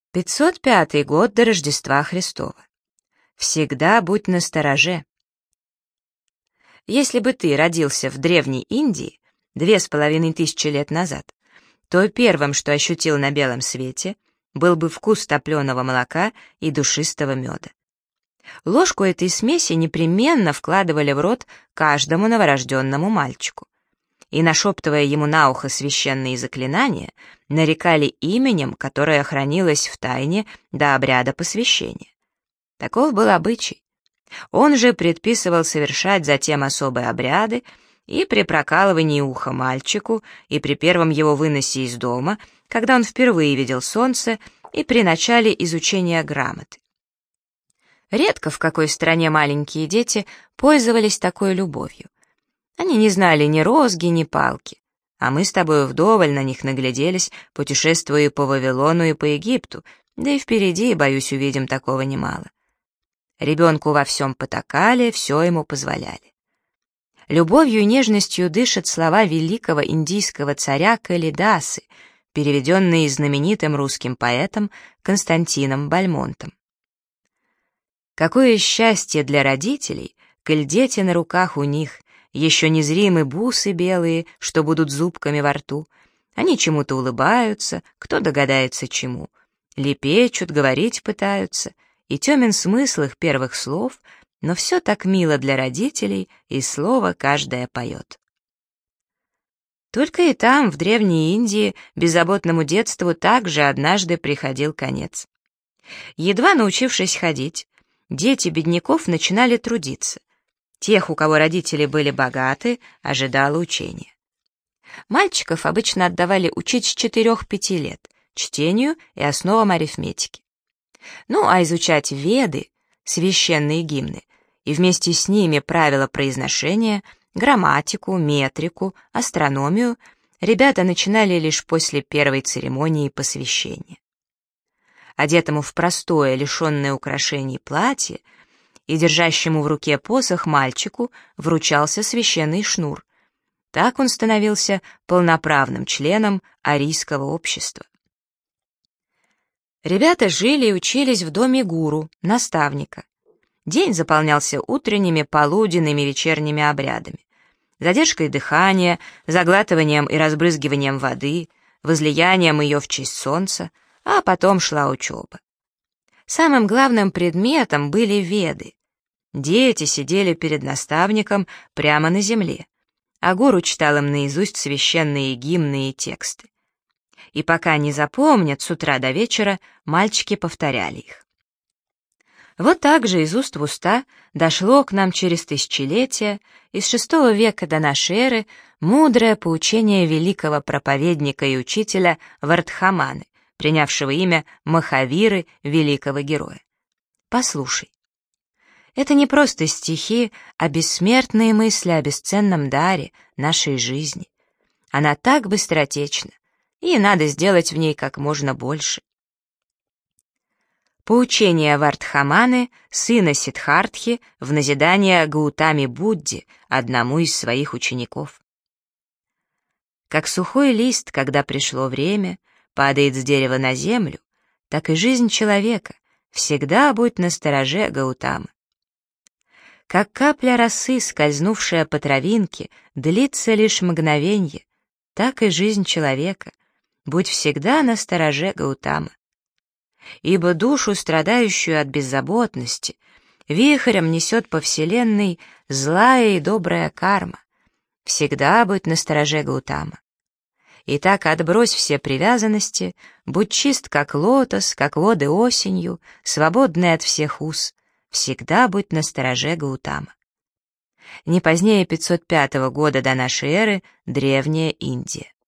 505 год до Рождества Христова. Всегда будь настороже. Если бы ты родился в древней Индии 2500 лет назад, то первым, что ощутил на белом свете, был бы вкус топленого молока и душистого меда. Ложку этой смеси непременно вкладывали в рот каждому новорожденному мальчику и, нашептывая ему на ухо священные заклинания, нарекали именем, которое хранилось в тайне до обряда посвящения. Таков был обычай. Он же предписывал совершать затем особые обряды и при прокалывании уха мальчику, и при первом его выносе из дома, когда он впервые видел солнце, и при начале изучения грамоты. Редко в какой стране маленькие дети пользовались такой любовью. Они не знали ни розги, ни палки, а мы с тобой вдоволь на них нагляделись, путешествуя и по Вавилону, и по Египту, да и впереди, боюсь, увидим такого немало. Ребенку во всем потакали, все ему позволяли. Любовью и нежностью дышат слова великого индийского царя Калидасы, переведенные знаменитым русским поэтом Константином Бальмонтом. Какое счастье для родителей, коль дети на руках у них, еще незримы бусы белые, что будут зубками во рту. Они чему-то улыбаются, кто догадается чему. Лепечут, говорить пытаются, и темен смысл их первых слов, но все так мило для родителей, и слово каждое поет. Только и там, в Древней Индии, беззаботному детству также однажды приходил конец. Едва научившись ходить, дети бедняков начинали трудиться. Тех, у кого родители были богаты, ожидало учение. Мальчиков обычно отдавали учить с 4-5 лет, чтению и основам арифметики. Ну, а изучать Веды, священные гимны, и вместе с ними правила произношения, грамматику, метрику, астрономию ребята начинали лишь после первой церемонии посвящения. Одетому в простое, лишенное украшений платье и держащему в руке посох мальчику вручался священный шнур. Так он становился полноправным членом арийского общества. Ребята жили и учились в доме гуру, наставника. День заполнялся утренними, полуденными, вечерними обрядами, задержкой дыхания, заглатыванием и разбрызгиванием воды, возлиянием ее в честь солнца, а потом шла учеба. Самым главным предметом были Веды. Дети сидели перед наставником прямо на земле, а гуру читал им наизусть священные гимны и тексты. И пока не запомнят, с утра до вечера мальчики повторяли их. Вот так же из уст в уста дошло к нам через тысячелетия, из VI века до нашей эры, мудрое поучение великого проповедника и учителя Вардхаманы, принявшего имя Махавиры, великого героя. Послушай. Это не просто стихи, а бессмертные мысли о бесценном даре нашей жизни. Она так быстротечна, и надо сделать в ней как можно больше. Поучение Вардхаманы, сына Сиддхартхи, в назидание Гаутаме Будде, одному из своих учеников. Как сухой лист, когда пришло время, падает с дерева на землю, так и жизнь человека, всегда будь настороже, Гаутама. Как капля росы, скользнувшая по травинке, длится лишь мгновенье, так и жизнь человека, будь всегда настороже, Гаутама. Ибо душу, страдающую от беззаботности, вихрем несет по вселенной злая и добрая карма. Всегда будь настороже, Гаутама. Итак, отбрось все привязанности, будь чист, как лотос, как воды осенью, свободный от всех уз. Всегда будь настороже, Гаутама. Не позднее 505 года до нашей эры, Древняя Индия.